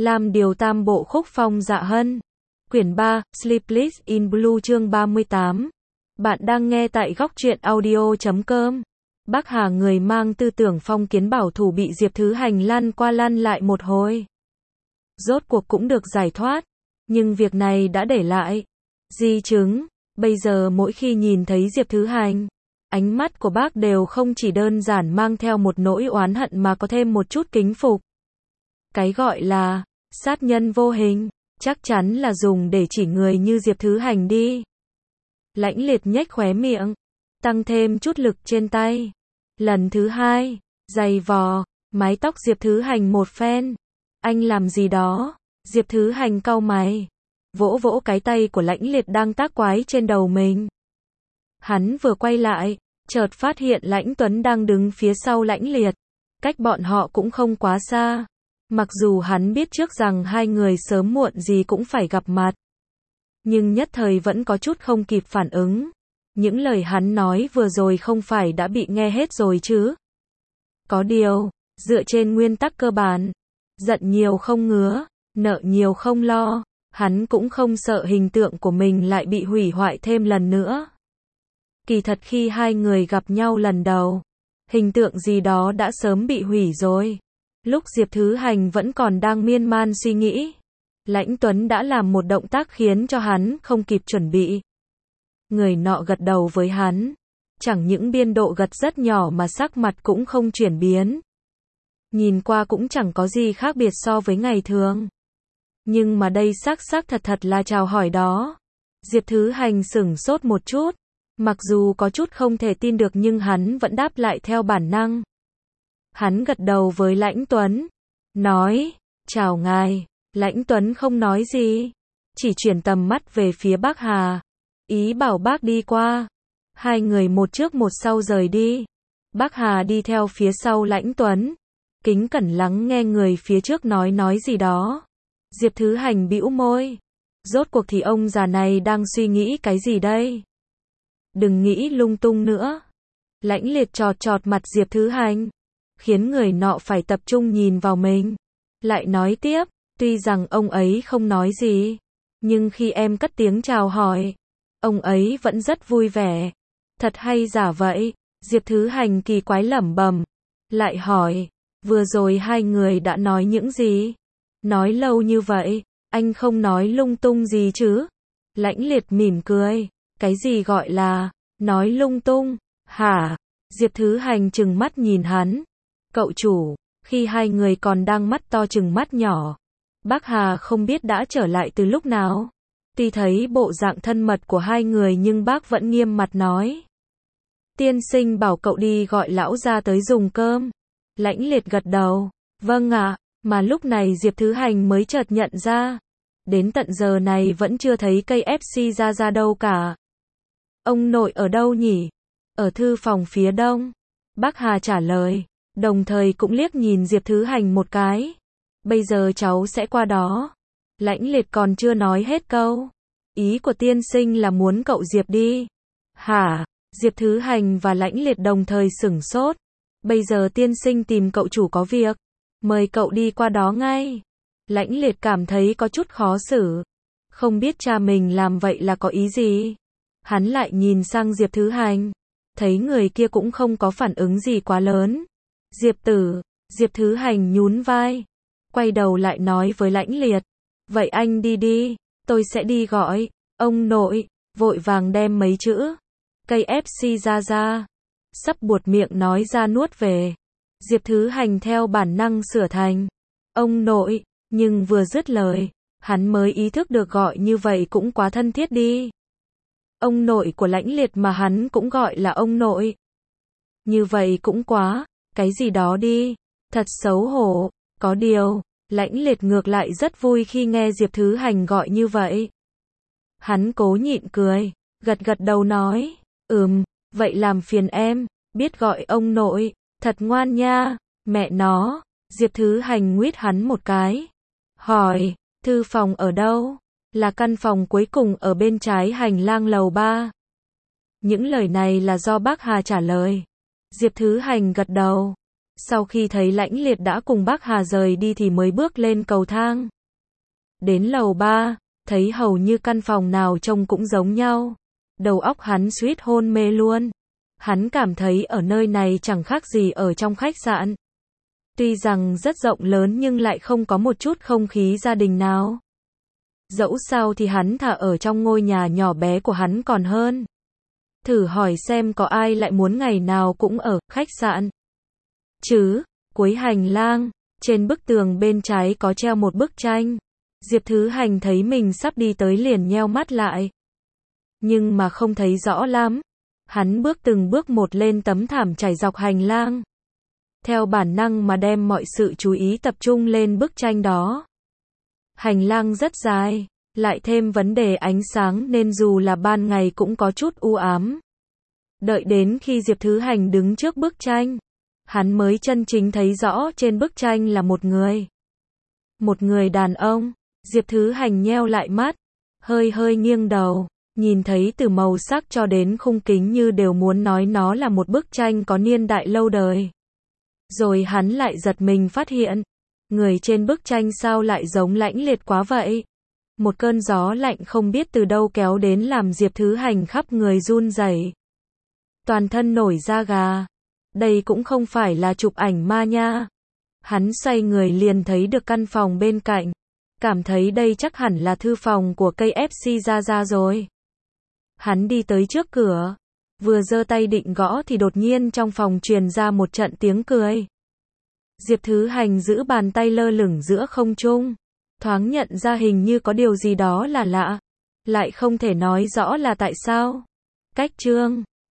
Lam Điều Tam Bộ Khúc Phong Dạ Hân. Quyển 3, Sleepless in Blue chương 38. Bạn đang nghe tại góc truyện audio.com. Bác Hà người mang tư tưởng phong kiến bảo thủ bị Diệp Thứ Hành lăn qua lăn lại một hồi. Rốt cuộc cũng được giải thoát. Nhưng việc này đã để lại di chứng. Bây giờ mỗi khi nhìn thấy Diệp Thứ Hành, ánh mắt của bác đều không chỉ đơn giản mang theo một nỗi oán hận mà có thêm một chút kính phục. Cái gọi là sát nhân vô hình, chắc chắn là dùng để chỉ người như Diệp Thứ Hành đi. Lãnh Liệt nhếch khóe miệng, tăng thêm chút lực trên tay. Lần thứ hai, giày vò mái tóc Diệp Thứ Hành một phen. Anh làm gì đó? Diệp Thứ Hành cau mày, vỗ vỗ cái tay của Lãnh Liệt đang tác quái trên đầu mình. Hắn vừa quay lại, chợt phát hiện Lãnh Tuấn đang đứng phía sau Lãnh Liệt. Cách bọn họ cũng không quá xa. Mặc dù hắn biết trước rằng hai người sớm muộn gì cũng phải gặp mặt, nhưng nhất thời vẫn có chút không kịp phản ứng. Những lời hắn nói vừa rồi không phải đã bị nghe hết rồi chứ? Có điều, dựa trên nguyên tắc cơ bản, giận nhiều không ngứa, nợ nhiều không lo, hắn cũng không sợ hình tượng của mình lại bị hủy hoại thêm lần nữa. Kỳ thật khi hai người gặp nhau lần đầu, hình tượng gì đó đã sớm bị hủy rồi. Lúc Diệp Thứ Hành vẫn còn đang miên man suy nghĩ, Lãnh Tuấn đã làm một động tác khiến cho hắn không kịp chuẩn bị. Người nọ gật đầu với hắn, chẳng những biên độ gật rất nhỏ mà sắc mặt cũng không chuyển biến. Nhìn qua cũng chẳng có gì khác biệt so với ngày thường. Nhưng mà đây xác thật là chào hỏi đó. Diệp Thứ Hành sửng sốt một chút, mặc dù có chút không thể tin được nhưng hắn vẫn đáp lại theo bản năng. Hắn gật đầu với Lãnh Tuấn, nói, chào ngài. Lãnh Tuấn không nói gì, chỉ chuyển tầm mắt về phía bác Hà, ý bảo bác đi qua. Hai người một trước một sau rời đi. Bác Hà đi theo phía sau Lãnh Tuấn, kính cẩn lắng nghe người phía trước nói gì đó. Diệp Thứ Hành bĩu môi, rốt cuộc thì ông già này đang suy nghĩ cái gì đây? Đừng nghĩ lung tung nữa. Lãnh Liệt chọt mặt Diệp Thứ Hành, khiến người nọ phải tập trung nhìn vào mình. Lại nói tiếp, tuy rằng ông ấy không nói gì, nhưng khi em cất tiếng chào hỏi, ông ấy vẫn rất vui vẻ. Thật hay giả vậy? Diệp Thứ Hành kỳ quái lẩm bẩm, lại hỏi, vừa rồi hai người đã nói những gì? Nói lâu như vậy, anh không nói lung tung gì chứ? Lãnh Liệt mỉm cười, cái gì gọi là nói lung tung, hả? Diệp Thứ Hành trừng mắt nhìn hắn. Cậu chủ, khi hai người còn đang mắt to trừng mắt nhỏ, bác Hà không biết đã trở lại từ lúc nào. Tuy thấy bộ dạng thân mật của hai người nhưng bác vẫn nghiêm mặt nói. Tiên sinh bảo cậu đi gọi lão ra tới dùng cơm. Lãnh Liệt gật đầu, vâng ạ, mà lúc này Diệp Thứ Hành mới chợt nhận ra. Đến tận giờ này vẫn chưa thấy cây FC ra đâu cả. Ông nội ở đâu nhỉ? Ở thư phòng phía đông. Bác Hà trả lời, đồng thời cũng liếc nhìn Diệp Thứ Hành một cái. Bây giờ cháu sẽ qua đó. Lãnh Liệt còn chưa nói hết câu. Ý của tiên sinh là muốn cậu Diệp đi. Hả? Diệp Thứ Hành và Lãnh Liệt đồng thời sửng sốt. Bây giờ tiên sinh tìm cậu chủ có việc, mời cậu đi qua đó ngay. Lãnh Liệt cảm thấy có chút khó xử. Không biết cha mình làm vậy là có ý gì. Hắn lại nhìn sang Diệp Thứ Hành, thấy người kia cũng không có phản ứng gì quá lớn. Diệp tử. Diệp Thứ Hành nhún vai, quay đầu lại nói với Lãnh Liệt, vậy anh đi đi, tôi sẽ đi gọi. Ông nội, vội vàng đem mấy chữ cây FC ra. Sắp buột miệng nói ra nuốt về. Diệp Thứ Hành theo bản năng sửa thành ông nội, nhưng vừa dứt lời, hắn mới ý thức được gọi như vậy cũng quá thân thiết đi. Ông nội của Lãnh Liệt mà hắn cũng gọi là ông nội. Như vậy cũng quá, cái gì đó đi, thật xấu hổ. Có điều, Lãnh Liệt ngược lại rất vui khi nghe Diệp Thứ Hành gọi như vậy. Hắn cố nhịn cười, gật đầu nói, vậy làm phiền em, biết gọi ông nội, thật ngoan nha, mẹ nó. Diệp Thứ Hành nguyết hắn một cái, hỏi, thư phòng ở đâu? Là căn phòng cuối cùng ở bên trái hành lang lầu 3. Những lời này là do bác Hà trả lời. Diệp Thứ Hành gật đầu, Sau khi thấy Lãnh Liệt đã cùng bác Hà rời đi thì mới bước lên cầu thang. Đến lầu 3, thấy hầu như căn phòng nào trông cũng giống nhau. Đầu óc hắn suýt hôn mê luôn. Hắn cảm thấy ở nơi này chẳng khác gì ở trong khách sạn. Tuy rằng rất rộng lớn nhưng lại không có một chút không khí gia đình nào. Dẫu sao thì hắn thà ở trong ngôi nhà nhỏ bé của hắn còn hơn. Thử hỏi xem có ai lại muốn ngày nào cũng ở khách sạn chứ. Cuối hành lang, trên bức tường bên trái có treo một bức tranh. Diệp Thứ Hành thấy mình sắp đi tới liền nheo mắt lại. Nhưng mà không thấy rõ lắm. Hắn bước từng bước một lên tấm thảm trải dọc hành lang. Theo bản năng mà đem mọi sự chú ý tập trung lên bức tranh đó. Hành lang rất dài, lại thêm vấn đề ánh sáng nên dù là ban ngày cũng có chút u ám. Đợi đến khi Diệp Thứ Hành đứng trước bức tranh, hắn mới chân chính thấy rõ trên bức tranh là một người. Một người đàn ông. Diệp Thứ Hành nheo lại mắt, hơi nghiêng đầu, nhìn thấy từ màu sắc cho đến khung kính như đều muốn nói nó là một bức tranh có niên đại lâu đời. Rồi hắn lại giật mình phát hiện, người trên bức tranh sao lại giống Lãnh Liệt quá vậy. Một cơn gió lạnh không biết từ đâu kéo đến làm Diệp Thứ Hành khắp người run rẩy, toàn thân nổi da gà. Đây cũng không phải là chụp ảnh ma nha. Hắn xoay người liền thấy được căn phòng bên cạnh, cảm thấy đây chắc hẳn là thư phòng của KFC Gia rồi. Hắn đi tới trước cửa, vừa giơ tay định gõ thì đột nhiên trong phòng truyền ra một trận tiếng cười. Diệp Thứ Hành giữ bàn tay lơ lửng giữa không trung, thoáng nhận ra hình như có điều gì đó là lạ, lại không thể nói rõ là tại sao. Cách chương